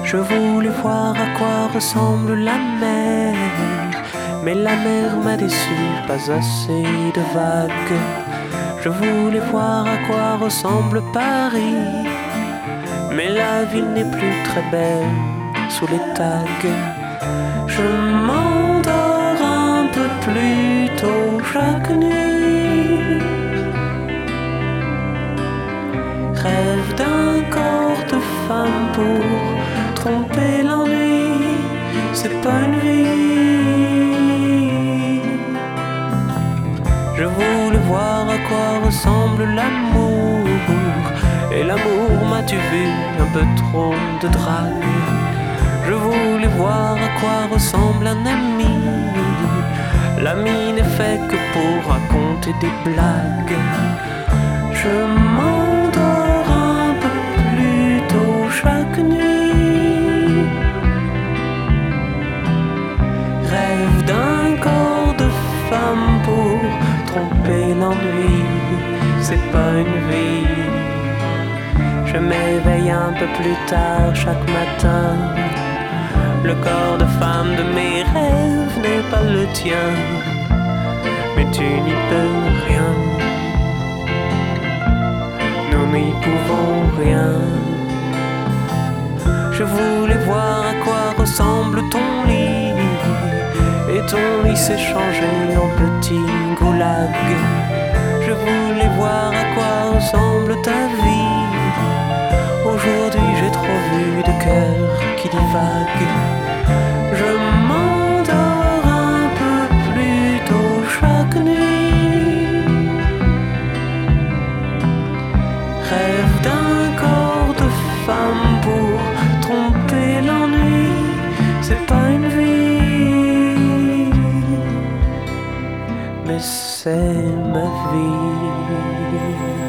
Je voulais voir à quoi ressemble la mer, mais la mer m'a déçu, pas assez de vagues. Je voulais voir à quoi ressemble Paris, mais la ville n'est plus très belle sous les tags. Je m'endors un peu plus tôt chaque nuit, rêve d'un corps de femme pour tromper l'ennui, c'est pas une vie. Je voulais voir à quoi ressemble l'amour, et l'amour m'a-tu vu un peu trop de drague. Je voulais voir à quoi ressemble un ami, l'ami n'est fait que pour raconter des blagues. Je m'endors un peu plus tôt chaque nuit, rêve d'un corps de femme pour tromper l'ennui, c'est pas une vie. Je m'éveille un peu plus tard chaque matin, le corps de femme de mes rêves n'est pas le tien, mais tu n'y peux rien, nous n'y pouvons rien. Je voulais voir à quoi ressemble ton lit, et ton lit s'est changé en petit goulag. Je voulais voir à quoi ressemble ta vie, aujourd'hui j'ai trop vu de cœurs qui divaguent. Je m'endors un peu plus tôt chaque nuit, rêve d'un corps de femme pour tromper l'ennui, c'est pas une vie, mais c'est ma vie.